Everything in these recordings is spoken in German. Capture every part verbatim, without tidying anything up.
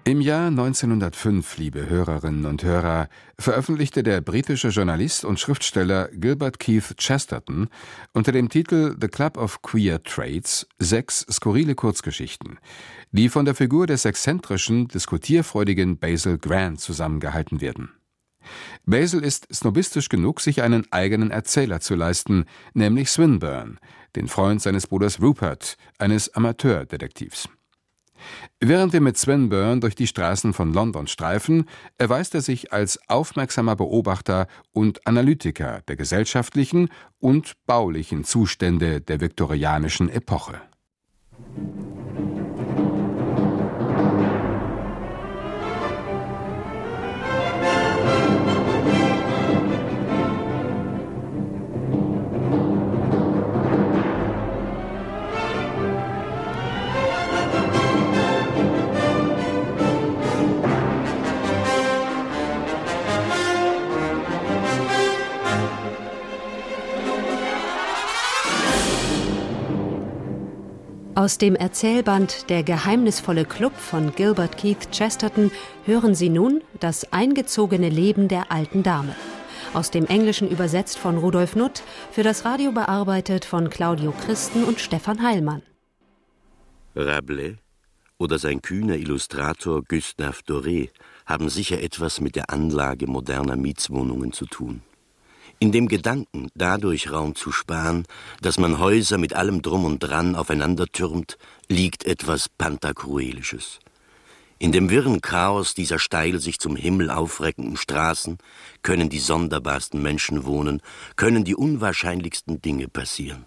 Im Jahr neunzehnhundertfünf, liebe Hörerinnen und Hörer, veröffentlichte der britische Journalist und Schriftsteller Gilbert Keith Chesterton unter dem Titel The Club of Queer Traits sechs skurrile Kurzgeschichten, die von der Figur des exzentrischen, diskutierfreudigen Basil Grant zusammengehalten werden. Basil ist snobistisch genug, sich einen eigenen Erzähler zu leisten, nämlich Swinburne, den Freund seines Bruders Rupert, eines Amateurdetektivs. Während wir mit Swinburne durch die Straßen von London streifen, erweist er sich als aufmerksamer Beobachter und Analytiker der gesellschaftlichen und baulichen Zustände der viktorianischen Epoche. Aus dem Erzählband Der geheimnisvolle Club von Gilbert Keith Chesterton hören Sie nun das eingezogene Leben der alten Dame. Aus dem Englischen übersetzt von Rudolf Nutt, für das Radio bearbeitet von Claudio Christen und Stefan Heilmann. Rabelais oder sein kühner Illustrator Gustave Doré haben sicher etwas mit der Anlage moderner Mietswohnungen zu tun. In dem Gedanken, dadurch Raum zu sparen, dass man Häuser mit allem Drum und Dran aufeinander türmt, liegt etwas Pantagruelisches. In dem wirren Chaos dieser steil sich zum Himmel aufreckenden Straßen können die sonderbarsten Menschen wohnen, können die unwahrscheinlichsten Dinge passieren.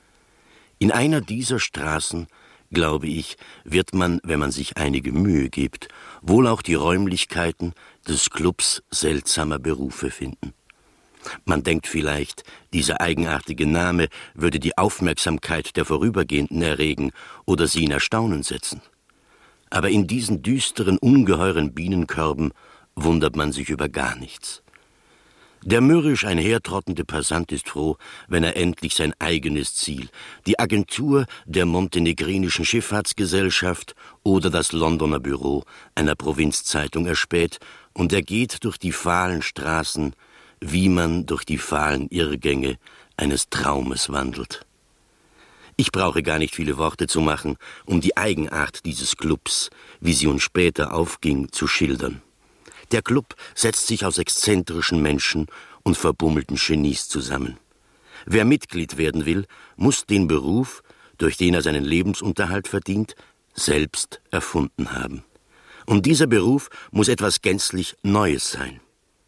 In einer dieser Straßen, glaube ich, wird man, wenn man sich einige Mühe gibt, wohl auch die Räumlichkeiten des Clubs seltsamer Berufe finden. Man denkt vielleicht, dieser eigenartige Name würde die Aufmerksamkeit der Vorübergehenden erregen oder sie in Erstaunen setzen. Aber in diesen düsteren, ungeheuren Bienenkörben wundert man sich über gar nichts. Der mürrisch einhertrottende Passant ist froh, wenn er endlich sein eigenes Ziel, die Agentur der montenegrinischen Schifffahrtsgesellschaft oder das Londoner Büro einer Provinzzeitung erspäht, und er geht durch die fahlen Straßen, wie man durch die fahlen Irrgänge eines Traumes wandelt. Ich brauche gar nicht viele Worte zu machen, um die Eigenart dieses Clubs, wie sie uns später aufging, zu schildern. Der Club setzt sich aus exzentrischen Menschen und verbummelten Genies zusammen. Wer Mitglied werden will, muss den Beruf, durch den er seinen Lebensunterhalt verdient, selbst erfunden haben. Und dieser Beruf muss etwas gänzlich Neues sein.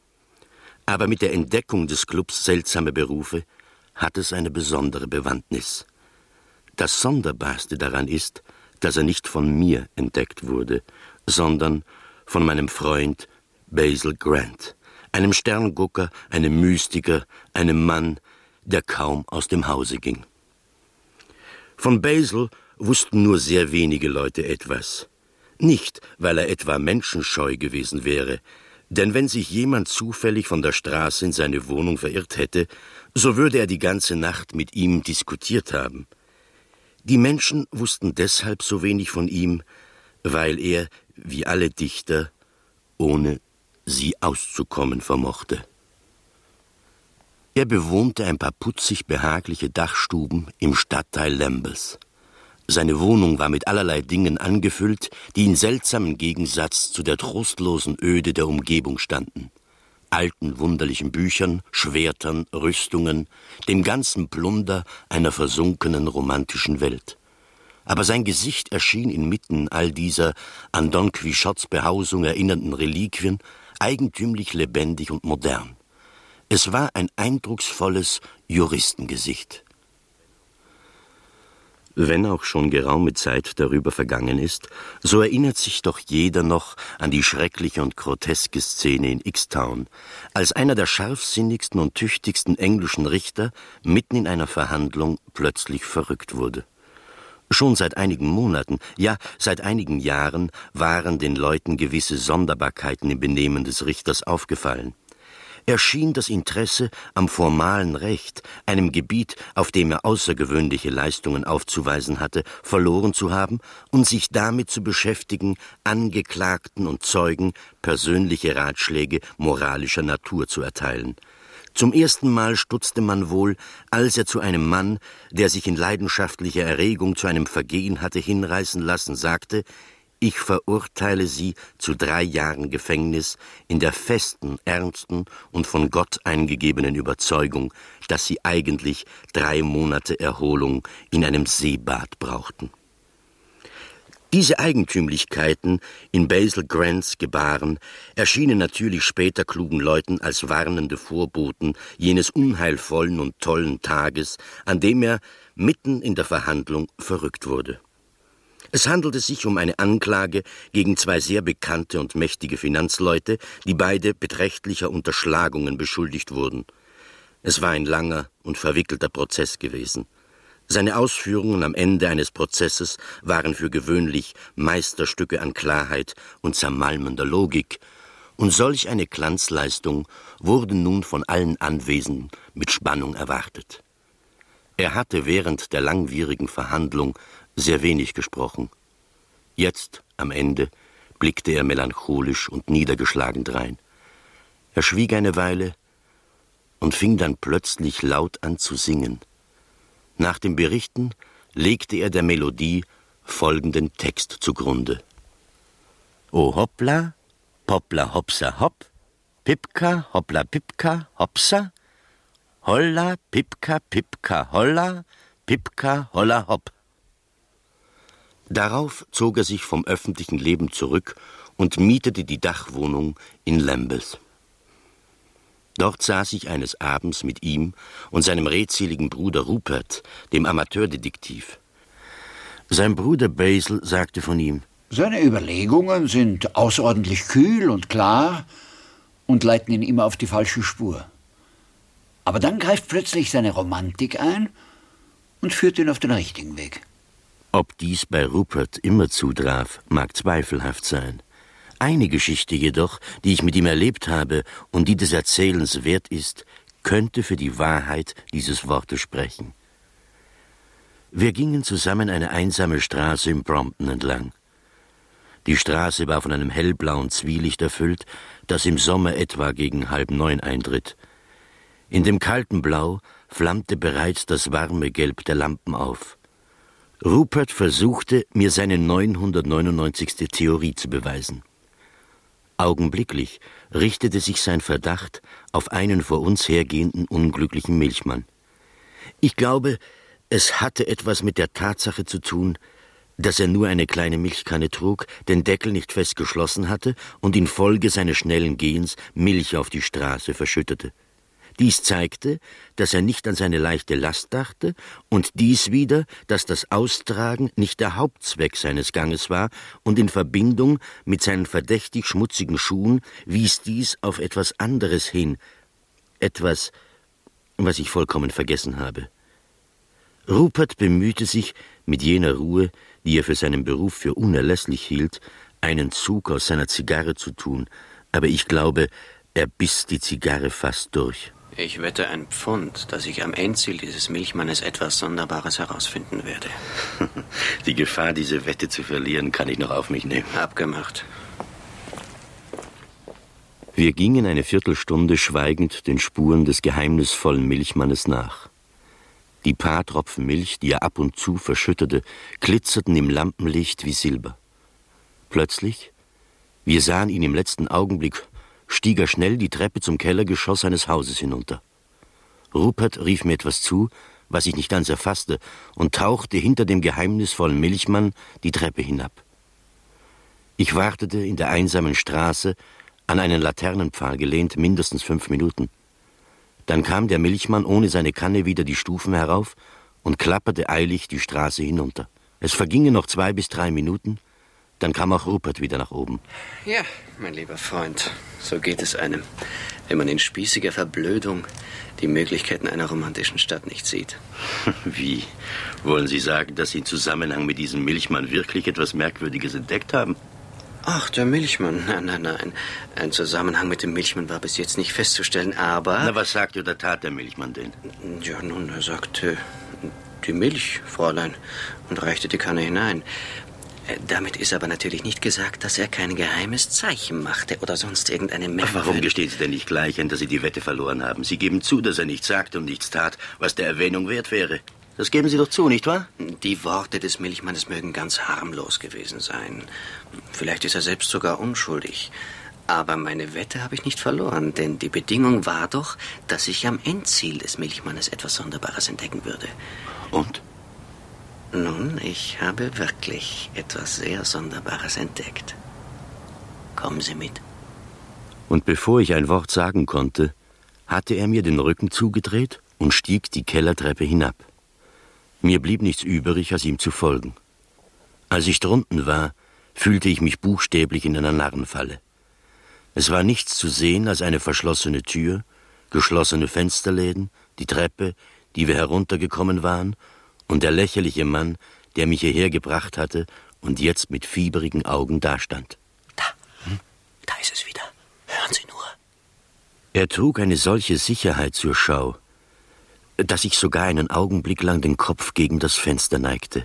Aber mit der Entdeckung des Clubs seltsamer Berufe hat es eine besondere Bewandtnis. Das Sonderbarste daran ist, dass er nicht von mir entdeckt wurde, sondern von meinem Freund Basil Grant, einem Sterngucker, einem Mystiker, einem Mann, der kaum aus dem Hause ging. Von Basil wussten nur sehr wenige Leute etwas. Nicht, weil er etwa menschenscheu gewesen wäre, denn wenn sich jemand zufällig von der Straße in seine Wohnung verirrt hätte, so würde er die ganze Nacht mit ihm diskutiert haben. Die Menschen wussten deshalb so wenig von ihm, weil er, wie alle Dichter, ohne sie auszukommen vermochte. Er bewohnte ein paar putzig behagliche Dachstuben im Stadtteil Lambeth. Seine Wohnung war mit allerlei Dingen angefüllt, die in seltsamem Gegensatz zu der trostlosen Öde der Umgebung standen. Alten, wunderlichen Büchern, Schwertern, Rüstungen, dem ganzen Plunder einer versunkenen romantischen Welt. Aber sein Gesicht erschien inmitten all dieser an Don Quixotes Behausung erinnernden Reliquien eigentümlich lebendig und modern. Es war ein eindrucksvolles Juristengesicht. Wenn auch schon geraume Zeit darüber vergangen ist, so erinnert sich doch jeder noch an die schreckliche und groteske Szene in X-Town, als einer der scharfsinnigsten und tüchtigsten englischen Richter mitten in einer Verhandlung plötzlich verrückt wurde. Schon seit einigen Monaten, ja seit einigen Jahren waren den Leuten gewisse Sonderbarkeiten im Benehmen des Richters aufgefallen. erschien das Interesse am formalen Recht, einem Gebiet, auf dem er außergewöhnliche Leistungen aufzuweisen hatte, verloren zu haben und sich damit zu beschäftigen, Angeklagten und Zeugen persönliche Ratschläge moralischer Natur zu erteilen. Zum ersten Mal stutzte man wohl, als er zu einem Mann, der sich in leidenschaftlicher Erregung zu einem Vergehen hatte hinreißen lassen, sagte: »Ich verurteile Sie zu drei Jahren Gefängnis in der festen, ernsten und von Gott eingegebenen Überzeugung, dass Sie eigentlich drei Monate Erholung in einem Seebad brauchten.« Diese Eigentümlichkeiten in Basil Grants Gebaren erschienen natürlich später klugen Leuten als warnende Vorboten jenes unheilvollen und tollen Tages, an dem er mitten in der Verhandlung verrückt wurde. Es handelte sich um eine Anklage gegen zwei sehr bekannte und mächtige Finanzleute, die beide beträchtlicher Unterschlagungen beschuldigt wurden. Es war ein langer und verwickelter Prozess gewesen. Seine Ausführungen am Ende eines Prozesses waren für gewöhnlich Meisterstücke an Klarheit und zermalmender Logik, und solch eine Glanzleistung wurde nun von allen Anwesenden mit Spannung erwartet. Er hatte während der langwierigen Verhandlung sehr wenig gesprochen. Jetzt, am Ende, blickte er melancholisch und niedergeschlagen drein. Er schwieg eine Weile und fing dann plötzlich laut an zu singen. Nach dem Berichten legte er der Melodie folgenden Text zugrunde: »O hoppla, poppla hopsa hopp, Pipka, hoppla Pipka, hopsa, holla, Pipka, Pipka, holla, Pipka, holla hopp.« Darauf zog er sich vom öffentlichen Leben zurück und mietete die Dachwohnung in Lambeth. Dort saß ich eines Abends mit ihm und seinem redseligen Bruder Rupert, dem Amateurdetektiv. Sein Bruder Basil sagte von ihm: »Seine Überlegungen sind außerordentlich kühl und klar und leiten ihn immer auf die falsche Spur. Aber dann greift plötzlich seine Romantik ein und führt ihn auf den richtigen Weg.« Ob dies bei Rupert immer zutraf, mag zweifelhaft sein. Eine Geschichte jedoch, die ich mit ihm erlebt habe und die des Erzählens wert ist, könnte für die Wahrheit dieses Wortes sprechen. Wir gingen zusammen eine einsame Straße in Brompton entlang. Die Straße war von einem hellblauen Zwielicht erfüllt, das im Sommer etwa gegen halb neun eintritt. In dem kalten Blau flammte bereits das warme Gelb der Lampen auf. Rupert versuchte, mir seine neunhundertneunundneunzigste Theorie zu beweisen. Augenblicklich richtete sich sein Verdacht auf einen vor uns hergehenden unglücklichen Milchmann. Ich glaube, es hatte etwas mit der Tatsache zu tun, dass er nur eine kleine Milchkanne trug, den Deckel nicht fest geschlossen hatte und infolge seines schnellen Gehens Milch auf die Straße verschüttete. Dies zeigte, dass er nicht an seine leichte Last dachte, und dies wieder, dass das Austragen nicht der Hauptzweck seines Ganges war, und in Verbindung mit seinen verdächtig schmutzigen Schuhen wies dies auf etwas anderes hin, etwas, was ich vollkommen vergessen habe. Rupert bemühte sich, mit jener Ruhe, die er für seinen Beruf für unerlässlich hielt, einen Zug aus seiner Zigarre zu tun, aber ich glaube, er biss die Zigarre fast durch. Ich wette ein Pfund, dass ich am Endziel dieses Milchmannes etwas Sonderbares herausfinden werde. Die Gefahr, diese Wette zu verlieren, kann ich noch auf mich nehmen. Abgemacht. Wir gingen eine Viertelstunde schweigend den Spuren des geheimnisvollen Milchmannes nach. Die paar Tropfen Milch, die er ab und zu verschüttete, glitzerten im Lampenlicht wie Silber. Plötzlich, wir sahen ihn im letzten Augenblick, stieg er schnell die Treppe zum Kellergeschoss seines Hauses hinunter. Rupert rief mir etwas zu, was ich nicht ganz erfasste, und tauchte hinter dem geheimnisvollen Milchmann die Treppe hinab. Ich wartete in der einsamen Straße, an einen Laternenpfahl gelehnt, mindestens fünf Minuten. Dann kam der Milchmann ohne seine Kanne wieder die Stufen herauf und klapperte eilig die Straße hinunter. Es vergingen noch zwei bis drei Minuten, dann kam auch Rupert wieder nach oben. Ja, mein lieber Freund, so geht es einem, wenn man in spießiger Verblödung die Möglichkeiten einer romantischen Stadt nicht sieht. Wie? Wollen Sie sagen, dass Sie in Zusammenhang mit diesem Milchmann wirklich etwas Merkwürdiges entdeckt haben? Ach, der Milchmann. Nein, nein, nein. Ein Zusammenhang mit dem Milchmann war bis jetzt nicht festzustellen, aber... Na, was sagte oder tat der Milchmann denn? Ja, nun, er sagte, die Milch, Fräulein, und reichte die Kanne hinein. Damit ist aber natürlich nicht gesagt, dass er kein geheimes Zeichen machte oder sonst irgendeine Merkwürdige... Warum gesteht Sie denn nicht gleich ein, dass Sie die Wette verloren haben? Sie geben zu, dass er nichts sagte und nichts tat, was der Erwähnung wert wäre. Das geben Sie doch zu, nicht wahr? Die Worte des Milchmannes mögen ganz harmlos gewesen sein. Vielleicht ist er selbst sogar unschuldig. Aber meine Wette habe ich nicht verloren, denn die Bedingung war doch, dass ich am Endziel des Milchmannes etwas Sonderbares entdecken würde. Und? Nun, ich habe wirklich etwas sehr Sonderbares entdeckt. Kommen Sie mit. Und bevor ich ein Wort sagen konnte, hatte er mir den Rücken zugedreht und stieg die Kellertreppe hinab. Mir blieb nichts übrig, als ihm zu folgen. Als ich drunten war, fühlte ich mich buchstäblich in einer Narrenfalle. Es war nichts zu sehen als eine verschlossene Tür, geschlossene Fensterläden, die Treppe, die wir heruntergekommen waren, und der lächerliche Mann, der mich hierher gebracht hatte und jetzt mit fieberigen Augen dastand. Da, hm? da ist es wieder. Hören Sie nur. Er trug eine solche Sicherheit zur Schau, dass ich sogar einen Augenblick lang den Kopf gegen das Fenster neigte.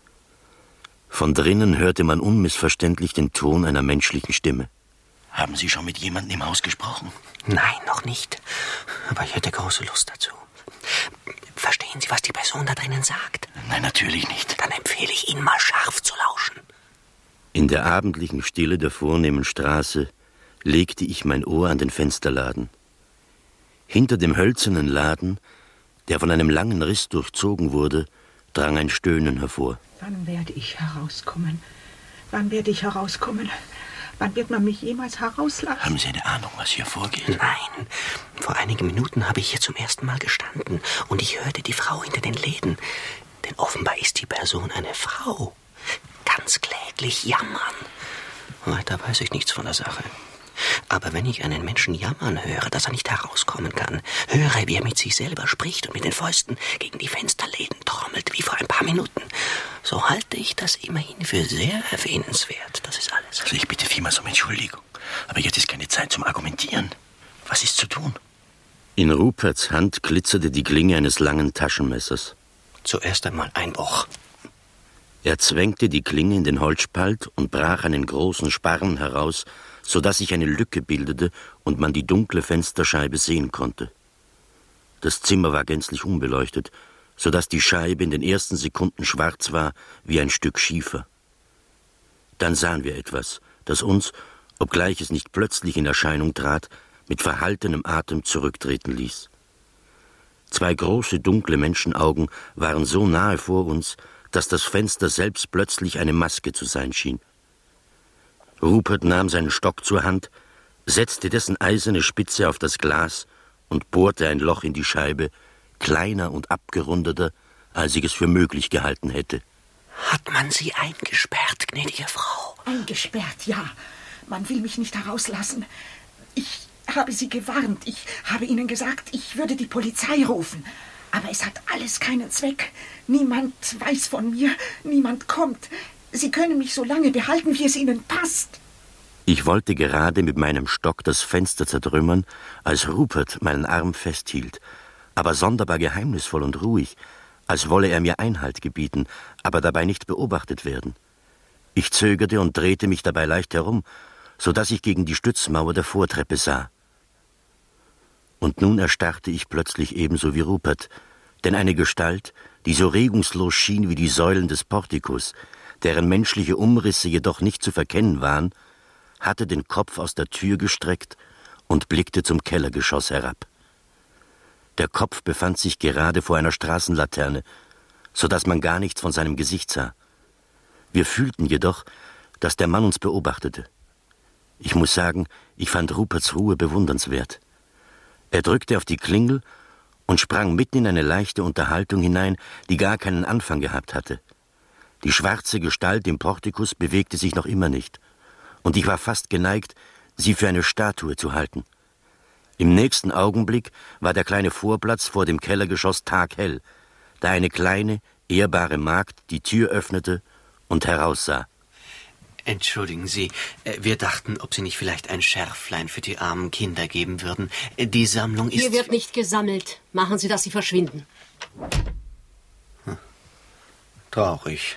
Von drinnen hörte man unmissverständlich den Ton einer menschlichen Stimme. Haben Sie schon mit jemandem im Haus gesprochen? Nein, noch nicht. Aber ich hätte große Lust dazu. Verstehen Sie, was die Person da drinnen sagt? Nein, natürlich nicht. Dann empfehle ich Ihnen, mal scharf zu lauschen. In der abendlichen Stille der vornehmen Straße legte ich mein Ohr an den Fensterladen. Hinter dem hölzernen Laden, der von einem langen Riss durchzogen wurde, drang ein Stöhnen hervor. Wann werde ich herauskommen? Wann werde ich herauskommen? Wann wird man mich jemals herauslassen? Haben Sie eine Ahnung, was hier vorgeht? Nein. Vor einigen Minuten habe ich hier zum ersten Mal gestanden und ich hörte die Frau hinter den Läden. Denn offenbar ist die Person eine Frau. Ganz kläglich jammern. Weiter weiß ich nichts von der Sache. Aber wenn ich einen Menschen jammern höre, dass er nicht herauskommen kann, höre, wie er mit sich selber spricht und mit den Fäusten gegen die Fensterläden trommelt, wie vor ein paar Minuten, so halte ich das immerhin für sehr erwähnenswert. Das ist alles. Also ich bitte vielmals um Entschuldigung, aber jetzt ist keine Zeit zum Argumentieren. Was ist zu tun? In Ruperts Hand glitzerte die Klinge eines langen Taschenmessers. Zuerst einmal Einbruch. Er zwängte die Klinge in den Holzspalt und brach einen großen Sparren heraus, so dass sich eine Lücke bildete und man die dunkle Fensterscheibe sehen konnte. Das Zimmer war gänzlich unbeleuchtet, so dass die Scheibe in den ersten Sekunden schwarz war wie ein Stück Schiefer. Dann sahen wir etwas, das uns, obgleich es nicht plötzlich in Erscheinung trat, mit verhaltenem Atem zurücktreten ließ. Zwei große, dunkle Menschenaugen waren so nahe vor uns, dass das Fenster selbst plötzlich eine Maske zu sein schien. Rupert nahm seinen Stock zur Hand, setzte dessen eiserne Spitze auf das Glas und bohrte ein Loch in die Scheibe, kleiner und abgerundeter, als ich es für möglich gehalten hätte. Hat man Sie eingesperrt, gnädige Frau? Eingesperrt, ja. Man will mich nicht herauslassen. Ich habe Sie gewarnt. Ich habe Ihnen gesagt, ich würde die Polizei rufen. Aber es hat alles keinen Zweck. Niemand weiß von mir, niemand kommt. Sie können mich so lange behalten, wie es Ihnen passt. Ich wollte gerade mit meinem Stock das Fenster zertrümmern, als Rupert meinen Arm festhielt, aber sonderbar geheimnisvoll und ruhig, als wolle er mir Einhalt gebieten, aber dabei nicht beobachtet werden. Ich zögerte und drehte mich dabei leicht herum, so dass ich gegen die Stützmauer der Vortreppe sah. Und nun erstarrte ich plötzlich ebenso wie Rupert, denn eine Gestalt, die so regungslos schien wie die Säulen des Portikus, deren menschliche Umrisse jedoch nicht zu verkennen waren, hatte den Kopf aus der Tür gestreckt und blickte zum Kellergeschoss herab. Der Kopf befand sich gerade vor einer Straßenlaterne, so dass man gar nichts von seinem Gesicht sah. Wir fühlten jedoch, dass der Mann uns beobachtete. Ich muss sagen, ich fand Ruperts Ruhe bewundernswert. Er drückte auf die Klingel und sprang mitten in eine leichte Unterhaltung hinein, die gar keinen Anfang gehabt hatte. Die schwarze Gestalt im Portikus bewegte sich noch immer nicht, und ich war fast geneigt, sie für eine Statue zu halten. Im nächsten Augenblick war der kleine Vorplatz vor dem Kellergeschoss taghell, da eine kleine, ehrbare Magd die Tür öffnete und heraussah. Entschuldigen Sie, wir dachten, ob Sie nicht vielleicht ein Schärflein für die armen Kinder geben würden. Die Sammlung ist... Hier wird nicht gesammelt. Machen Sie, dass Sie verschwinden. Hm. Traurig.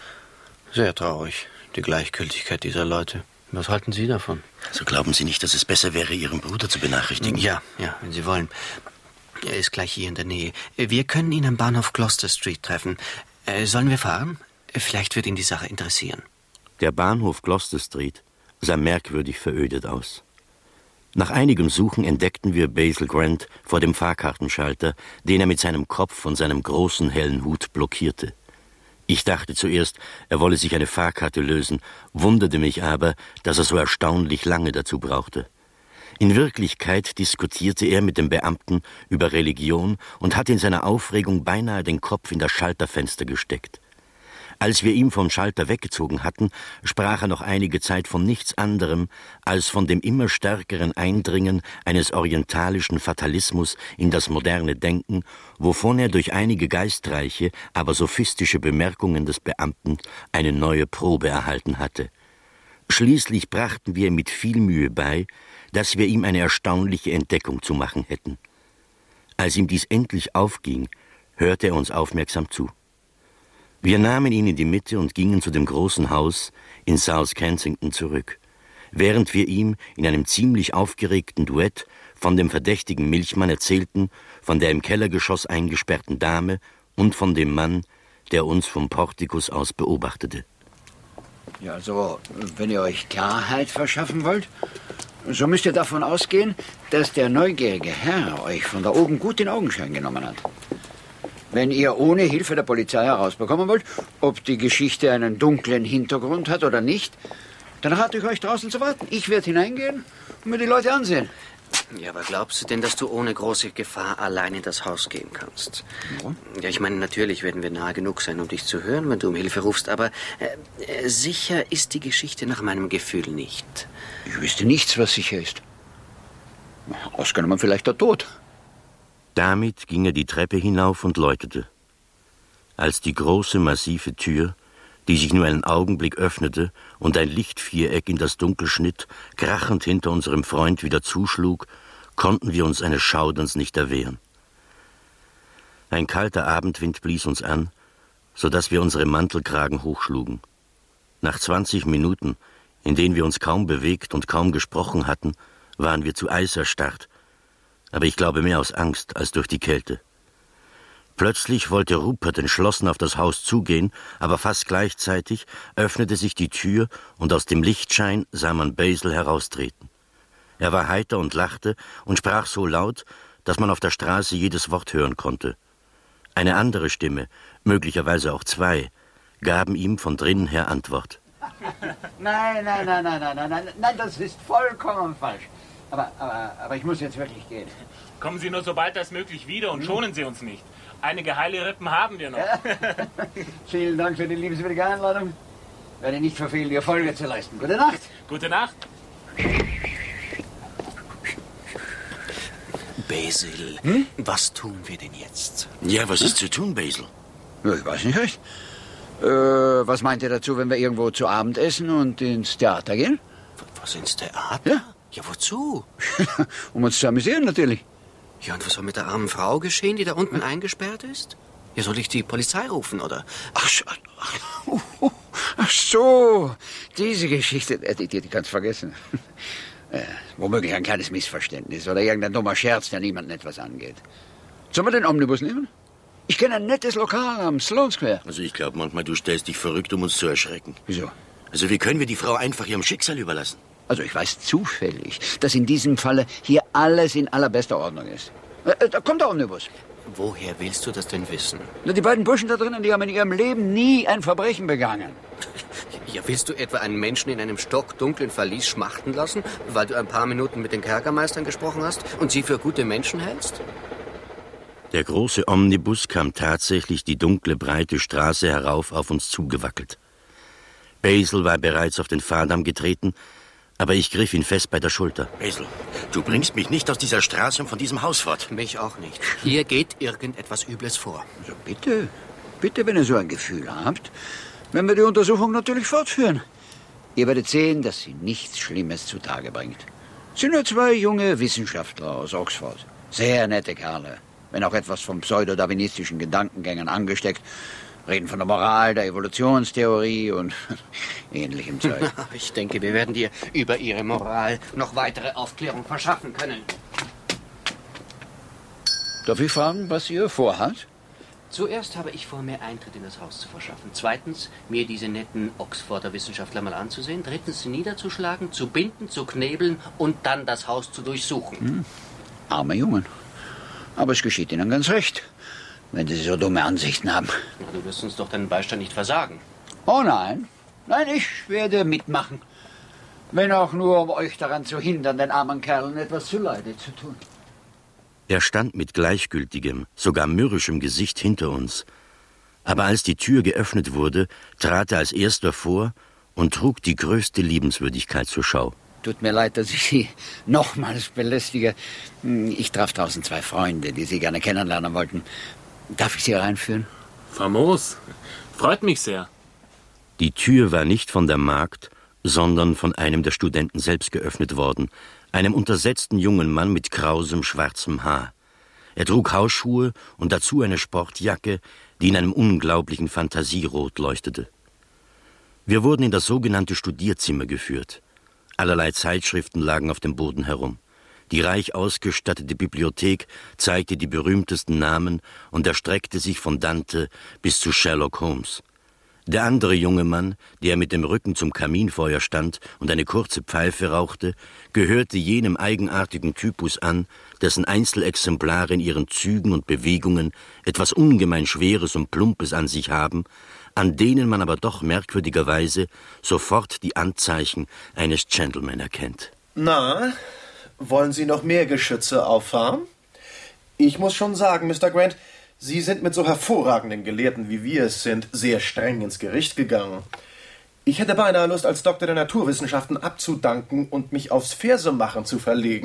Sehr traurig, die Gleichgültigkeit dieser Leute. Was halten Sie davon? Also glauben Sie nicht, dass es besser wäre, Ihren Bruder zu benachrichtigen? Ja, ja, wenn Sie wollen. Er ist gleich hier in der Nähe. Wir können ihn am Bahnhof Gloucester Street treffen. Sollen wir fahren? Vielleicht wird ihn die Sache interessieren. Der Bahnhof Gloucester Street sah merkwürdig verödet aus. Nach einigem Suchen entdeckten wir Basil Grant vor dem Fahrkartenschalter, den er mit seinem Kopf und seinem großen hellen Hut blockierte. Ich dachte zuerst, er wolle sich eine Fahrkarte lösen, wunderte mich aber, dass er so erstaunlich lange dazu brauchte. In Wirklichkeit diskutierte er mit dem Beamten über Religion und hatte in seiner Aufregung beinahe den Kopf in das Schalterfenster gesteckt. Als wir ihn vom Schalter weggezogen hatten, sprach er noch einige Zeit von nichts anderem als von dem immer stärkeren Eindringen eines orientalischen Fatalismus in das moderne Denken, wovon er durch einige geistreiche, aber sophistische Bemerkungen des Beamten eine neue Probe erhalten hatte. Schließlich brachten wir mit viel Mühe bei, dass wir ihm eine erstaunliche Entdeckung zu machen hätten. Als ihm dies endlich aufging, hörte er uns aufmerksam zu. Wir nahmen ihn in die Mitte und gingen zu dem großen Haus in South Kensington zurück, während wir ihm in einem ziemlich aufgeregten Duett von dem verdächtigen Milchmann erzählten, von der im Kellergeschoss eingesperrten Dame und von dem Mann, der uns vom Portikus aus beobachtete. Ja, also, wenn ihr euch Klarheit verschaffen wollt, so müsst ihr davon ausgehen, dass der neugierige Herr euch von da oben gut in Augenschein genommen hat. Wenn ihr ohne Hilfe der Polizei herausbekommen wollt, ob die Geschichte einen dunklen Hintergrund hat oder nicht, dann rate ich euch draußen zu warten. Ich werde hineingehen und mir die Leute ansehen. Ja, aber glaubst du denn, dass du ohne große Gefahr allein in das Haus gehen kannst? Ja, ja ich meine, natürlich werden wir nahe genug sein, um dich zu hören, wenn du um Hilfe rufst, aber äh, sicher ist die Geschichte nach meinem Gefühl nicht. Ich wüsste nichts, was sicher ist. Ausgenommen vielleicht der Tod. Damit ging er die Treppe hinauf und läutete. Als die große, massive Tür, die sich nur einen Augenblick öffnete und ein Lichtviereck in das Dunkel schnitt, krachend hinter unserem Freund wieder zuschlug, konnten wir uns eines Schauderns nicht erwehren. Ein kalter Abendwind blies uns an, so dass wir unsere Mantelkragen hochschlugen. Nach zwanzig Minuten, in denen wir uns kaum bewegt und kaum gesprochen hatten, waren wir zu Eis erstarrt, aber ich glaube mehr aus Angst als durch die Kälte. Plötzlich wollte Rupert entschlossen auf das Haus zugehen, aber fast gleichzeitig öffnete sich die Tür und aus dem Lichtschein sah man Basil heraustreten. Er war heiter und lachte und sprach so laut, dass man auf der Straße jedes Wort hören konnte. Eine andere Stimme, möglicherweise auch zwei, gaben ihm von drinnen her Antwort. Nein, nein, nein, nein, nein, nein, nein, nein, das ist vollkommen falsch. Aber, aber, aber ich muss jetzt wirklich gehen. Kommen Sie nur so bald als möglich wieder und schonen Sie uns nicht. Einige heile Rippen haben wir noch. Ja. Vielen Dank für die liebenswürdige Einladung. Werde nicht verfehlen, dir Folge zu leisten. Gute Nacht. Gute Nacht. Basil, hm? was tun wir denn jetzt? Ja, was ist zu tun, Basil? Ja, ich weiß nicht recht. Äh, was meint ihr dazu, wenn wir irgendwo zu Abend essen und ins Theater gehen? Was, ins Theater? Ja. Ja, wozu? Um uns zu amüsieren, natürlich. Ja, und was soll mit der armen Frau geschehen, die da unten eingesperrt ist? Ja, soll ich die Polizei rufen, oder? Ach, ach, ach, ach so, diese Geschichte, die, die, die kannst du vergessen. Äh, womöglich ein kleines Missverständnis oder irgendein dummer Scherz, der niemandem etwas angeht. Sollen wir den Omnibus nehmen? Ich kenne ein nettes Lokal am Sloane Square. Also ich glaube manchmal, du stellst dich verrückt, um uns zu erschrecken. Wieso? Also wie können wir die Frau einfach ihrem Schicksal überlassen? Also ich weiß zufällig, dass in diesem Falle hier alles in allerbester Ordnung ist. Äh, da kommt der Omnibus. Woher willst du das denn wissen? Na, die beiden Burschen da drinnen, die haben in ihrem Leben nie ein Verbrechen begangen. Ja, willst du etwa einen Menschen in einem stockdunklen Verlies schmachten lassen, weil du ein paar Minuten mit den Kerkermeistern gesprochen hast und sie für gute Menschen hältst? Der große Omnibus kam tatsächlich die dunkle, breite Straße herauf auf uns zugewackelt. Basil war bereits auf den Fahrdamm getreten, aber ich griff ihn fest bei der Schulter. Basil, du bringst mich nicht aus dieser Straße und von diesem Haus fort. Mich auch nicht. Hier geht irgendetwas Übles vor. Also bitte, bitte, wenn ihr so ein Gefühl habt, werden wir die Untersuchung natürlich fortführen. Ihr werdet sehen, dass sie nichts Schlimmes zutage bringt. Es sind nur zwei junge Wissenschaftler aus Oxford. Sehr nette Kerle, wenn auch etwas von pseudodarwinistischen Gedankengängen angesteckt. Reden von der Moral, der Evolutionstheorie und ähnlichem Zeug. Ich denke, wir werden dir über ihre Moral noch weitere Aufklärung verschaffen können. Darf ich fragen, was ihr vorhat? Zuerst habe ich vor, mir Eintritt in das Haus zu verschaffen. Zweitens, mir diese netten Oxforder Wissenschaftler mal anzusehen. Drittens, sie niederzuschlagen, zu binden, zu knebeln und dann das Haus zu durchsuchen. Hm. Arme Jungen. Aber es geschieht ihnen ganz recht, wenn sie so dumme Ansichten haben. Na, du wirst uns doch deinen Beistand nicht versagen. Oh nein. Nein, ich werde mitmachen. Wenn auch nur, um euch daran zu hindern, den armen Kerlen etwas zuleide zu tun. Er stand mit gleichgültigem, sogar mürrischem Gesicht hinter uns. Aber als die Tür geöffnet wurde, trat er als erster vor und trug die größte Liebenswürdigkeit zur Schau. Tut mir leid, dass ich Sie nochmals belästige. Ich traf draußen zwei Freunde, die Sie gerne kennenlernen wollten. Darf ich Sie reinführen? Famos. Freut mich sehr. Die Tür war nicht von der Magd, sondern von einem der Studenten selbst geöffnet worden, einem untersetzten jungen Mann mit krausem, schwarzem Haar. Er trug Hausschuhe und dazu eine Sportjacke, die in einem unglaublichen Fantasierot leuchtete. Wir wurden in das sogenannte Studierzimmer geführt. Allerlei Zeitschriften lagen auf dem Boden herum. Die reich ausgestattete Bibliothek zeigte die berühmtesten Namen und erstreckte sich von Dante bis zu Sherlock Holmes. Der andere junge Mann, der mit dem Rücken zum Kaminfeuer stand und eine kurze Pfeife rauchte, gehörte jenem eigenartigen Typus an, dessen Einzelexemplare in ihren Zügen und Bewegungen etwas ungemein Schweres und Plumpes an sich haben, an denen man aber doch merkwürdigerweise sofort die Anzeichen eines Gentleman erkennt. Na, wollen Sie noch mehr Geschütze auffahren? Ich muss schon sagen, Mister Grant, Sie sind mit so hervorragenden Gelehrten, wie wir es sind, sehr streng ins Gericht gegangen. Ich hätte beinahe Lust, als Doktor der Naturwissenschaften abzudanken und mich aufs Versemachen zu verlegen.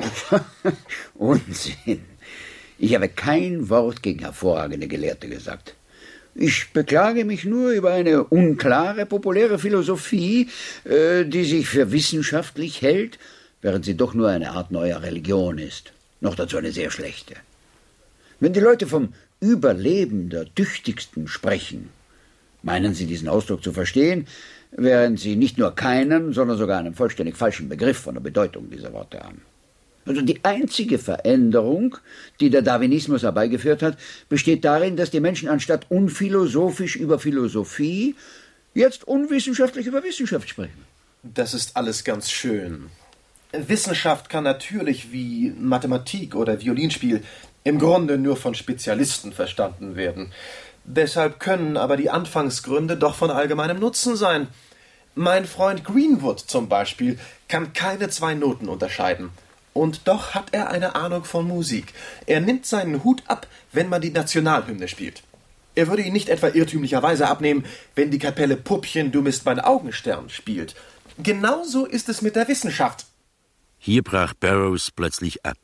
Unsinn. Ich habe kein Wort gegen hervorragende Gelehrte gesagt. Ich beklage mich nur über eine unklare, populäre Philosophie, äh, die sich für wissenschaftlich hält, während sie doch nur eine Art neuer Religion ist. Noch dazu eine sehr schlechte. Wenn die Leute vom Überleben der Tüchtigsten sprechen, meinen sie diesen Ausdruck zu verstehen, während sie nicht nur keinen, sondern sogar einen vollständig falschen Begriff von der Bedeutung dieser Worte haben. Also die einzige Veränderung, die der Darwinismus herbeigeführt hat, besteht darin, dass die Menschen anstatt unphilosophisch über Philosophie jetzt unwissenschaftlich über Wissenschaft sprechen. Das ist alles ganz schön. Wissenschaft kann natürlich wie Mathematik oder Violinspiel im Grunde nur von Spezialisten verstanden werden. Deshalb können aber die Anfangsgründe doch von allgemeinem Nutzen sein. Mein Freund Greenwood zum Beispiel kann keine zwei Noten unterscheiden. Und doch hat er eine Ahnung von Musik. Er nimmt seinen Hut ab, wenn man die Nationalhymne spielt. Er würde ihn nicht etwa irrtümlicherweise abnehmen, wenn die Kapelle Puppchen, du misst mein Augenstern spielt. Genauso ist es mit der Wissenschaft. Hier brach Burroughs plötzlich ab.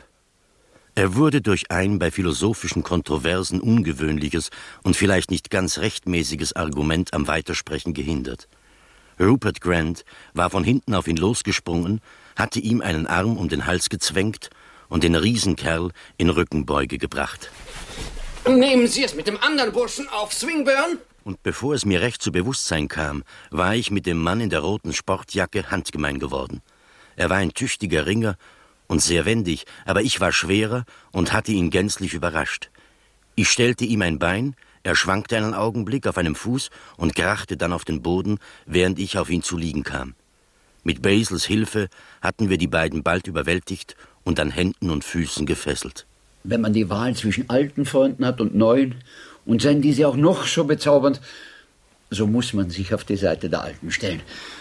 Er wurde durch ein bei philosophischen Kontroversen ungewöhnliches und vielleicht nicht ganz rechtmäßiges Argument am Weitersprechen gehindert. Rupert Grant war von hinten auf ihn losgesprungen, hatte ihm einen Arm um den Hals gezwängt und den Riesenkerl in Rückenbeuge gebracht. Nehmen Sie es mit dem anderen Burschen auf, Swinburne! Und bevor es mir recht zu Bewusstsein kam, war ich mit dem Mann in der roten Sportjacke handgemein geworden. Er war ein tüchtiger Ringer und sehr wendig, aber ich war schwerer und hatte ihn gänzlich überrascht. Ich stellte ihm ein Bein, er schwankte einen Augenblick auf einem Fuß und krachte dann auf den Boden, während ich auf ihn zu liegen kam. Mit Basils Hilfe hatten wir die beiden bald überwältigt und an Händen und Füßen gefesselt. Wenn man die Wahl zwischen alten Freunden hat und neuen, und seien diese auch noch so bezaubernd, so muss man sich auf die Seite der Alten stellen.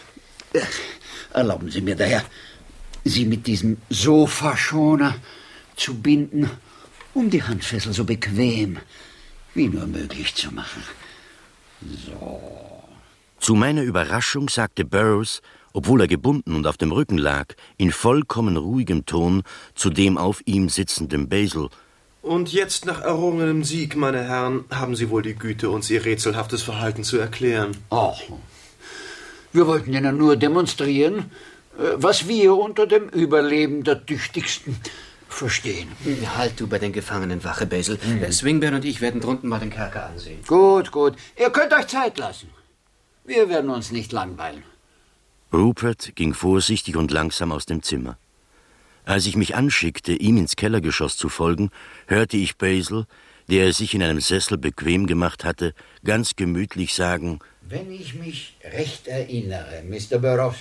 Erlauben Sie mir daher, Sie mit diesem Sofaschoner zu binden, um die Handfessel so bequem wie nur möglich zu machen. So. Zu meiner Überraschung sagte Burroughs, obwohl er gebunden und auf dem Rücken lag, in vollkommen ruhigem Ton zu dem auf ihm sitzenden Basil: Und jetzt, nach errungenem Sieg, meine Herren, haben Sie wohl die Güte, uns Ihr rätselhaftes Verhalten zu erklären. Oh, Wir wollten Ihnen nur demonstrieren, was wir unter dem Überleben der Tüchtigsten verstehen. Halt du bei den Gefangenen Wache, Basil. Mhm. Swinburne und ich werden drunten mal den Kerker ansehen. Gut, gut. Ihr könnt euch Zeit lassen. Wir werden uns nicht langweilen. Rupert ging vorsichtig und langsam aus dem Zimmer. Als ich mich anschickte, ihm ins Kellergeschoss zu folgen, hörte ich Basil, der es sich in einem Sessel bequem gemacht hatte, ganz gemütlich sagen: Wenn ich mich recht erinnere, Mister Burroughs,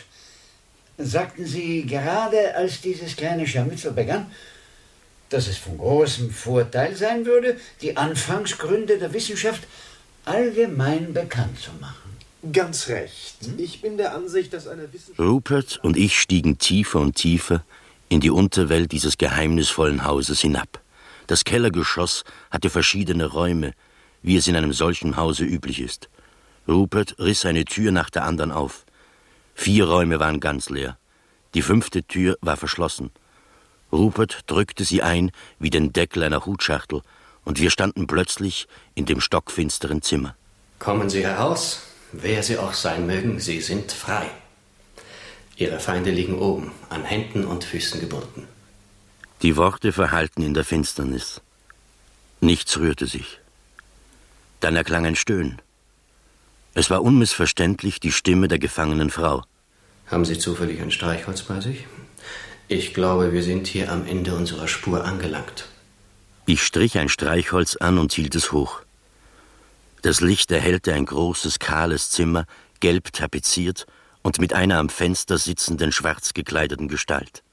sagten Sie gerade, als dieses kleine Scharmützel begann, dass es von großem Vorteil sein würde, die Anfangsgründe der Wissenschaft allgemein bekannt zu machen. Ganz recht. Ich bin der Ansicht, dass eine Wissenschaft... Rupert und ich stiegen tiefer und tiefer in die Unterwelt dieses geheimnisvollen Hauses hinab. Das Kellergeschoss hatte verschiedene Räume, wie es in einem solchen Hause üblich ist. Rupert riss eine Tür nach der anderen auf. Vier Räume waren ganz leer. Die fünfte Tür war verschlossen. Rupert drückte sie ein wie den Deckel einer Hutschachtel, und wir standen plötzlich in dem stockfinsteren Zimmer. Kommen Sie heraus, wer Sie auch sein mögen, Sie sind frei. Ihre Feinde liegen oben, an Händen und Füßen gebunden. Die Worte verhallten in der Finsternis. Nichts rührte sich. Dann erklang ein Stöhnen. Es war unmissverständlich die Stimme der gefangenen Frau. Haben Sie zufällig ein Streichholz bei sich? Ich glaube, wir sind hier am Ende unserer Spur angelangt. Ich strich ein Streichholz an und hielt es hoch. Das Licht erhellte ein großes, kahles Zimmer, gelb tapeziert und mit einer am Fenster sitzenden, schwarz gekleideten Gestalt.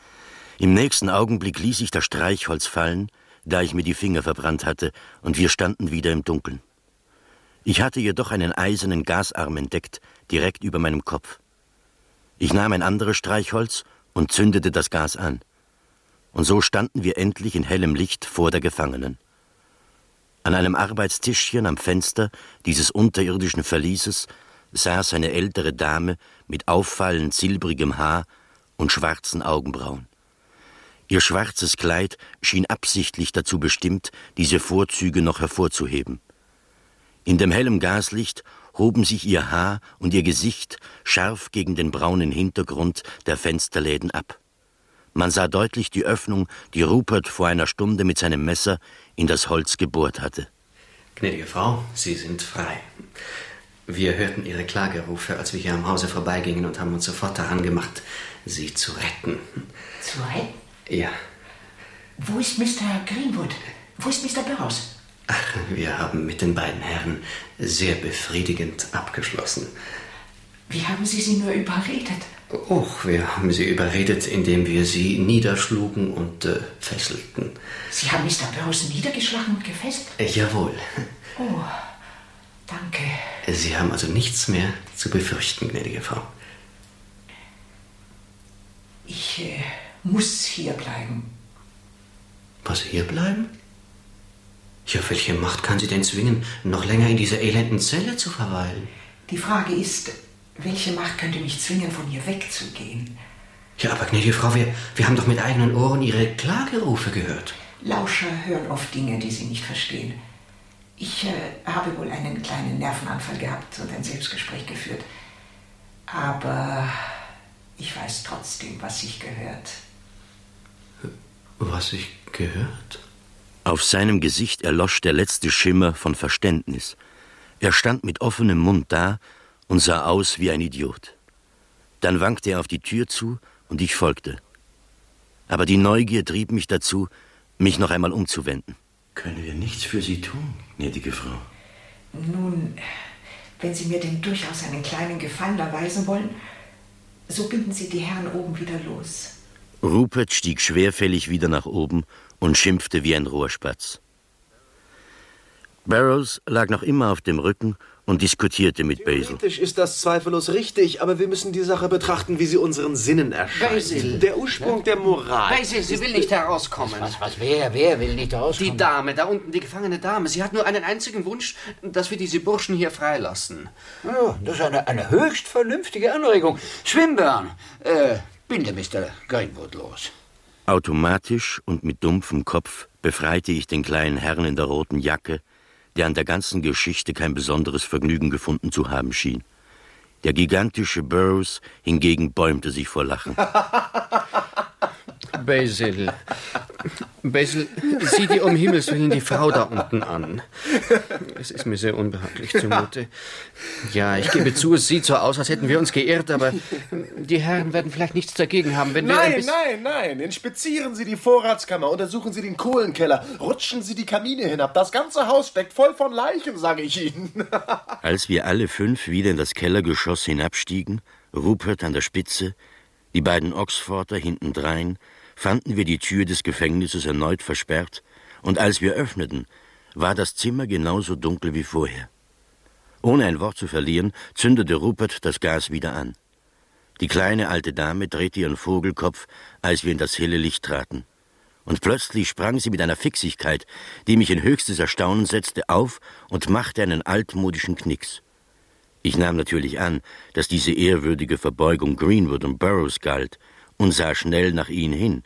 Im nächsten Augenblick ließ ich das Streichholz fallen, da ich mir die Finger verbrannt hatte, und wir standen wieder im Dunkeln. Ich hatte jedoch einen eisernen Gasarm entdeckt, direkt über meinem Kopf. Ich nahm ein anderes Streichholz und zündete das Gas an. Und so standen wir endlich in hellem Licht vor der Gefangenen. An einem Arbeitstischchen am Fenster dieses unterirdischen Verlieses saß eine ältere Dame mit auffallend silbrigem Haar und schwarzen Augenbrauen. Ihr schwarzes Kleid schien absichtlich dazu bestimmt, diese Vorzüge noch hervorzuheben. In dem hellen Gaslicht hoben sich ihr Haar und ihr Gesicht scharf gegen den braunen Hintergrund der Fensterläden ab. Man sah deutlich die Öffnung, die Rupert vor einer Stunde mit seinem Messer in das Holz gebohrt hatte. Gnädige Frau, Sie sind frei. Wir hörten Ihre Klagerufe, als wir hier am Hause vorbeigingen, und haben uns sofort daran gemacht, Sie zu retten. Zu retten? Ja. Wo ist Mister Greenwood? Wo ist Mister Burroughs? Ach, wir haben mit den beiden Herren sehr befriedigend abgeschlossen. Wie haben Sie sie nur überredet? Och, wir haben sie überredet, indem wir sie niederschlugen und äh, fesselten. Sie haben Mister Burroughs niedergeschlagen und gefesselt? Äh, jawohl. Oh, danke. Sie haben also nichts mehr zu befürchten, gnädige Frau. Ich äh, muss hier bleiben. Was, hier bleiben? Ja, welche Macht kann Sie denn zwingen, noch länger in dieser elenden Zelle zu verweilen? Die Frage ist, welche Macht könnte mich zwingen, von hier wegzugehen? Ja, aber gnädige Frau, wir, wir haben doch mit eigenen Ohren Ihre Klagerufe gehört. Lauscher hören oft Dinge, die sie nicht verstehen. Ich äh, habe wohl einen kleinen Nervenanfall gehabt und ein Selbstgespräch geführt. Aber ich weiß trotzdem, was sich gehört. Was sich gehört? Auf seinem Gesicht erlosch der letzte Schimmer von Verständnis. Er stand mit offenem Mund da und sah aus wie ein Idiot. Dann wankte er auf die Tür zu und ich folgte. Aber die Neugier trieb mich dazu, mich noch einmal umzuwenden. Können wir nichts für Sie tun, gnädige Frau? Nun, wenn Sie mir denn durchaus einen kleinen Gefallen erweisen wollen, so binden Sie die Herren oben wieder los. Rupert stieg schwerfällig wieder nach oben und schimpfte wie ein Rohrspatz. Burroughs lag noch immer auf dem Rücken und diskutierte mit Basil. Theoretisch ist das zweifellos richtig, aber wir müssen die Sache betrachten, wie sie unseren Sinnen erscheint. Basil. Der Ursprung der Moral. Basil, sie will nicht herauskommen. Was, was, wer, wer will nicht herauskommen? Die Dame, da unten, die gefangene Dame. Sie hat nur einen einzigen Wunsch, dass wir diese Burschen hier freilassen. Ja, das ist eine, eine höchst vernünftige Anregung. Swinburne, äh, binde Mister Greenwood los. Automatisch und mit dumpfem Kopf befreite ich den kleinen Herrn in der roten Jacke, der an der ganzen Geschichte kein besonderes Vergnügen gefunden zu haben schien. Der gigantische Burroughs hingegen bäumte sich vor Lachen. Basil, Basil, sieh dir um Himmels Willen die Frau da unten an. Es ist mir sehr unbehaglich zumute. Ja, ich gebe zu, es sieht so aus, als hätten wir uns geirrt, aber die Herren werden vielleicht nichts dagegen haben, wenn wir... Nein, nein, nein, inspizieren Sie die Vorratskammer, untersuchen Sie den Kohlenkeller, rutschen Sie die Kamine hinab. Das ganze Haus steckt voll von Leichen, sage ich Ihnen. Als wir alle fünf wieder in das Kellergeschoss hinabstiegen, Rupert an der Spitze, die beiden Oxforder hintendrein, fanden wir die Tür des Gefängnisses erneut versperrt, und als wir öffneten, war das Zimmer genauso dunkel wie vorher. Ohne ein Wort zu verlieren, zündete Rupert das Gas wieder an. Die kleine alte Dame drehte ihren Vogelkopf, als wir in das helle Licht traten. Und plötzlich sprang sie mit einer Fixigkeit, die mich in höchstes Erstaunen setzte, auf und machte einen altmodischen Knicks. Ich nahm natürlich an, dass diese ehrwürdige Verbeugung Greenwood und Burroughs galt, und sah schnell nach ihnen hin.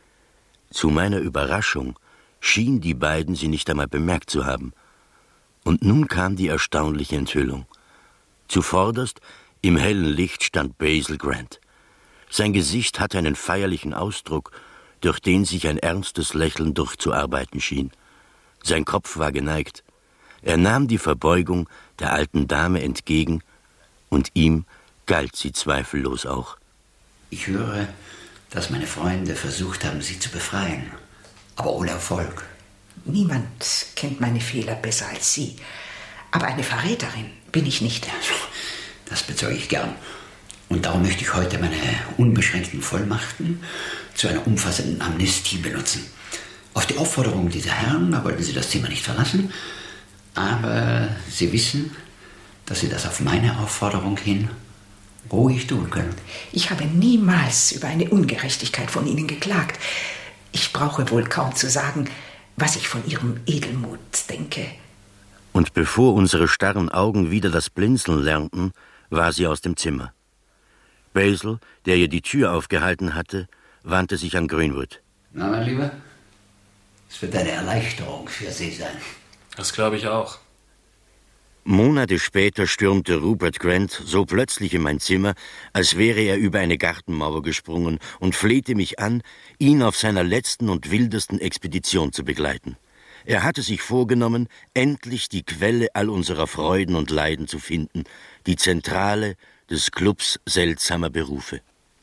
Zu meiner Überraschung schien die beiden sie nicht einmal bemerkt zu haben. Und nun kam die erstaunliche Enthüllung. Zuvorderst im hellen Licht stand Basil Grant. Sein Gesicht hatte einen feierlichen Ausdruck, durch den sich ein ernstes Lächeln durchzuarbeiten schien. Sein Kopf war geneigt. Er nahm die Verbeugung der alten Dame entgegen, und ihm galt sie zweifellos auch. Ich höre, dass meine Freunde versucht haben, Sie zu befreien, aber ohne Erfolg. Niemand kennt meine Fehler besser als Sie. Aber eine Verräterin bin ich nicht. Das bezeuge ich gern. Und darum möchte ich heute meine unbeschränkten Vollmachten zu einer umfassenden Amnestie benutzen. Auf die Aufforderung dieser Herren wollten Sie das Zimmer nicht verlassen, aber Sie wissen, dass Sie das auf meine Aufforderung hin ruhig tun können. Ich habe niemals über eine Ungerechtigkeit von Ihnen geklagt. Ich brauche wohl kaum zu sagen, was ich von Ihrem Edelmut denke. Und bevor unsere starren Augen wieder das Blinzeln lernten, war sie aus dem Zimmer. Basil, der ihr die Tür aufgehalten hatte, wandte sich an Greenwood. Na, mein Lieber, es wird eine Erleichterung für Sie sein. Das glaube ich auch. Monate später stürmte Rupert Grant so plötzlich in mein Zimmer, als wäre er über eine Gartenmauer gesprungen, und flehte mich an, ihn auf seiner letzten und wildesten Expedition zu begleiten. Er hatte sich vorgenommen, endlich die Quelle all unserer Freuden und Leiden zu finden, die Zentrale des Clubs seltsamer Berufe.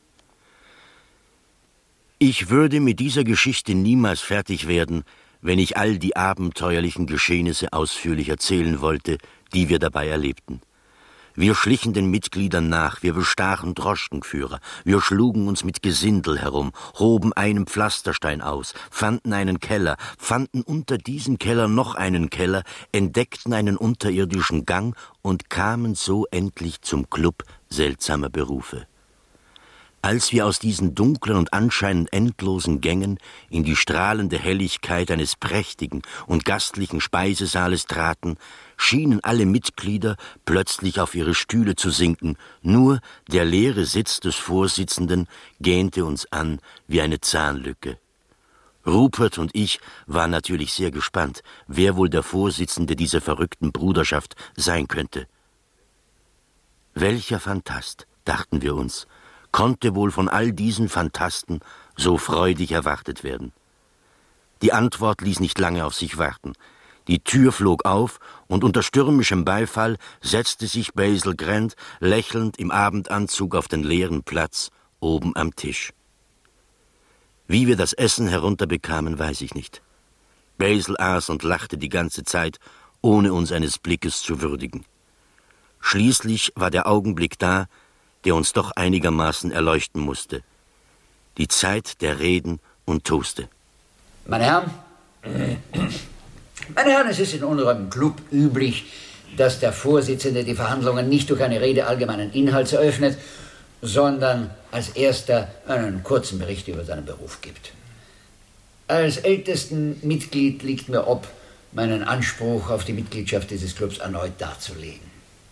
Ich würde mit dieser Geschichte niemals fertig werden, wenn ich all die abenteuerlichen Geschehnisse ausführlich erzählen wollte, die wir dabei erlebten. Wir schlichen den Mitgliedern nach, wir bestachen Droschkenführer, wir schlugen uns mit Gesindel herum, hoben einen Pflasterstein aus, fanden einen Keller, fanden unter diesem Keller noch einen Keller, entdeckten einen unterirdischen Gang und kamen so endlich zum Club seltsamer Berufe. Als wir aus diesen dunklen und anscheinend endlosen Gängen in die strahlende Helligkeit eines prächtigen und gastlichen Speisesaales traten, schienen alle Mitglieder plötzlich auf ihre Stühle zu sinken, nur der leere Sitz des Vorsitzenden gähnte uns an wie eine Zahnlücke. Rupert und ich waren natürlich sehr gespannt, wer wohl der Vorsitzende dieser verrückten Bruderschaft sein könnte. Welcher Phantast, dachten wir uns, konnte wohl von all diesen Phantasten so freudig erwartet werden? Die Antwort ließ nicht lange auf sich warten. Die Tür flog auf, und unter stürmischem Beifall setzte sich Basil Grant lächelnd im Abendanzug auf den leeren Platz oben am Tisch. Wie wir das Essen herunterbekamen, weiß ich nicht. Basil aß und lachte die ganze Zeit, ohne uns eines Blickes zu würdigen. Schließlich war der Augenblick da, der uns doch einigermaßen erleuchten musste. Die Zeit der Reden und Toaste. Meine Herren, meine Herren, es ist in unserem Club üblich, dass der Vorsitzende die Verhandlungen nicht durch eine Rede allgemeinen Inhalts eröffnet, sondern als erster einen kurzen Bericht über seinen Beruf gibt. Als ältesten Mitglied liegt mir ob, meinen Anspruch auf die Mitgliedschaft dieses Clubs erneut darzulegen.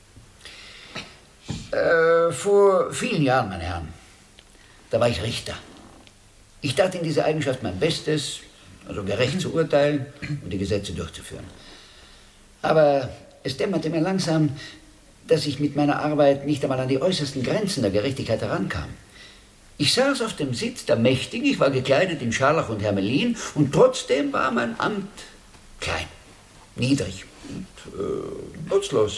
Äh, vor vielen Jahren, meine Herren, da war ich Richter. Ich tat in dieser Eigenschaft mein Bestes, also gerecht zu urteilen und die Gesetze durchzuführen. Aber es dämmerte mir langsam, dass ich mit meiner Arbeit nicht einmal an die äußersten Grenzen der Gerechtigkeit herankam. Ich saß auf dem Sitz der Mächtigen, ich war gekleidet in Scharlach und Hermelin und trotzdem war mein Amt klein, niedrig und äh, nutzlos.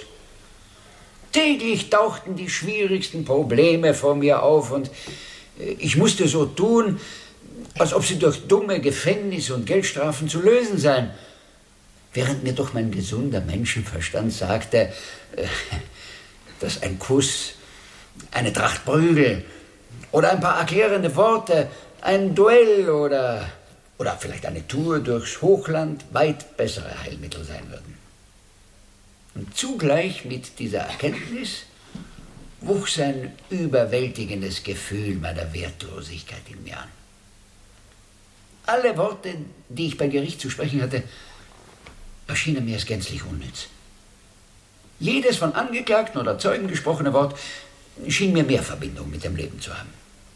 Täglich tauchten die schwierigsten Probleme vor mir auf und äh, ich musste so tun, als ob sie durch dumme Gefängnisse und Geldstrafen zu lösen seien. Während mir doch mein gesunder Menschenverstand sagte, äh, dass ein Kuss, eine Tracht Prügel oder ein paar erklärende Worte, ein Duell oder, oder vielleicht eine Tour durchs Hochland weit bessere Heilmittel sein würden. Und zugleich mit dieser Erkenntnis wuchs ein überwältigendes Gefühl meiner Wertlosigkeit in mir an. Alle Worte, die ich bei Gericht zu sprechen hatte, erschienen mir als gänzlich unnütz. Jedes von Angeklagten oder Zeugen gesprochene Wort schien mir mehr Verbindung mit dem Leben zu haben.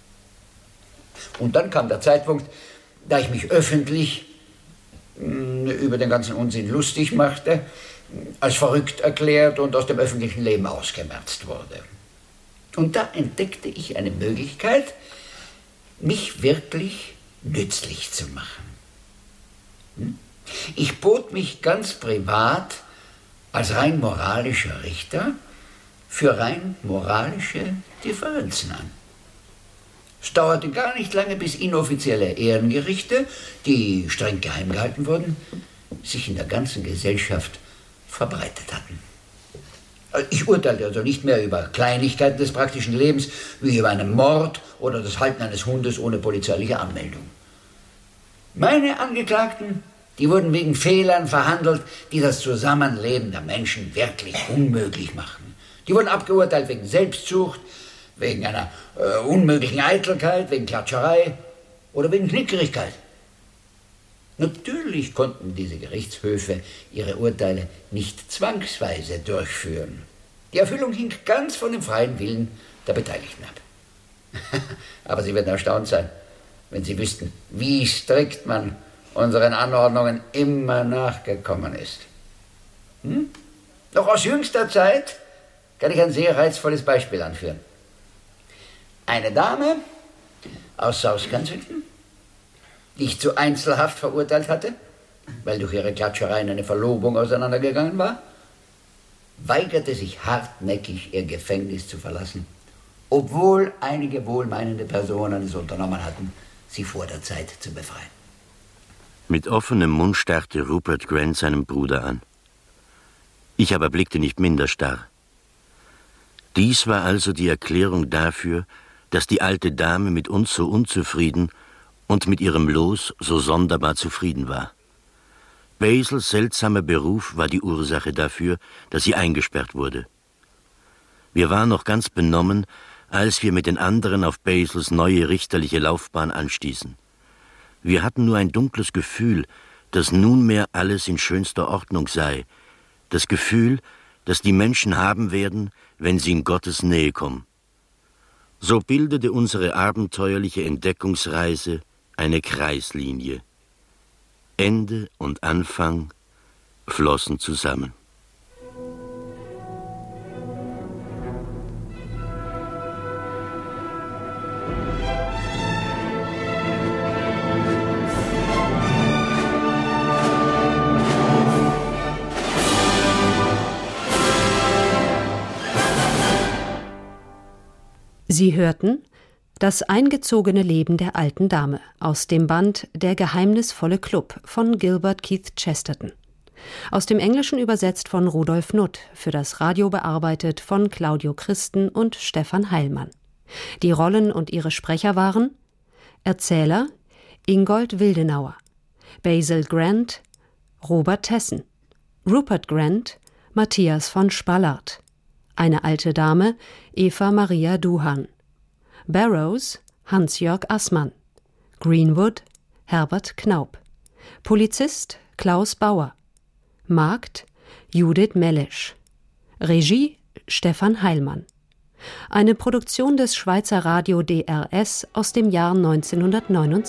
Und dann kam der Zeitpunkt, da ich mich öffentlich mh, über den ganzen Unsinn lustig machte, als verrückt erklärt und aus dem öffentlichen Leben ausgemerzt wurde. Und da entdeckte ich eine Möglichkeit, mich wirklich nützlich zu machen. Hm? Ich bot mich ganz privat als rein moralischer Richter für rein moralische Differenzen an. Es dauerte gar nicht lange, bis inoffizielle Ehrengerichte, die streng geheim gehalten wurden, sich in der ganzen Gesellschaft verbreitet hatten. Ich urteilte also nicht mehr über Kleinigkeiten des praktischen Lebens, wie über einen Mord oder das Halten eines Hundes ohne polizeiliche Anmeldung. Meine Angeklagten, die wurden wegen Fehlern verhandelt, die das Zusammenleben der Menschen wirklich unmöglich machen. Die wurden abgeurteilt wegen Selbstsucht, wegen einer äh, unmöglichen Eitelkeit, wegen Klatscherei oder wegen Knickerigkeit. Natürlich konnten diese Gerichtshöfe ihre Urteile nicht zwangsweise durchführen. Die Erfüllung hing ganz von dem freien Willen der Beteiligten ab. Aber Sie werden erstaunt sein, wenn Sie wüssten, wie strikt man unseren Anordnungen immer nachgekommen ist. Hm? Noch aus jüngster Zeit kann ich ein sehr reizvolles Beispiel anführen. Eine Dame aus South Kensington, die ich zu Einzelhaft verurteilt hatte, weil durch ihre Klatschereien eine Verlobung auseinandergegangen war, weigerte sich hartnäckig, ihr Gefängnis zu verlassen, obwohl einige wohlmeinende Personen es unternommen hatten, sie vor der Zeit zu befreien. Mit offenem Mund starrte Rupert Grant seinen Bruder an. Ich aber blickte nicht minder starr. Dies war also die Erklärung dafür, dass die alte Dame mit uns so unzufrieden und mit ihrem Los so sonderbar zufrieden war. Basils seltsamer Beruf war die Ursache dafür, dass sie eingesperrt wurde. Wir waren noch ganz benommen, als wir mit den anderen auf Basils neue richterliche Laufbahn anstießen. Wir hatten nur ein dunkles Gefühl, dass nunmehr alles in schönster Ordnung sei, das Gefühl, das die Menschen haben werden, wenn sie in Gottes Nähe kommen. So bildete unsere abenteuerliche Entdeckungsreise eine Kreislinie. Ende und Anfang flossen zusammen. Sie hörten Das eingezogene Leben der alten Dame aus dem Band Der geheimnisvolle Club von Gilbert Keith Chesterton. Aus dem Englischen übersetzt von Rudolf Nutt, für das Radio bearbeitet von Claudio Christen und Stefan Heilmann. Die Rollen und ihre Sprecher waren: Erzähler Ingold Wildenauer, Basil Grant Robert Tessen, Rupert Grant Matthias von Spallart, eine alte Dame Eva Maria Duhan, Barrows Hans-Jörg Assmann, Greenwood Herbert Knaup, Polizist Klaus Bauer, Magd Judith Mellisch, Regie Stefan Heilmann. Eine Produktion des Schweizer Radio D R S aus dem Jahr neunzehnhundertneunundsechzig.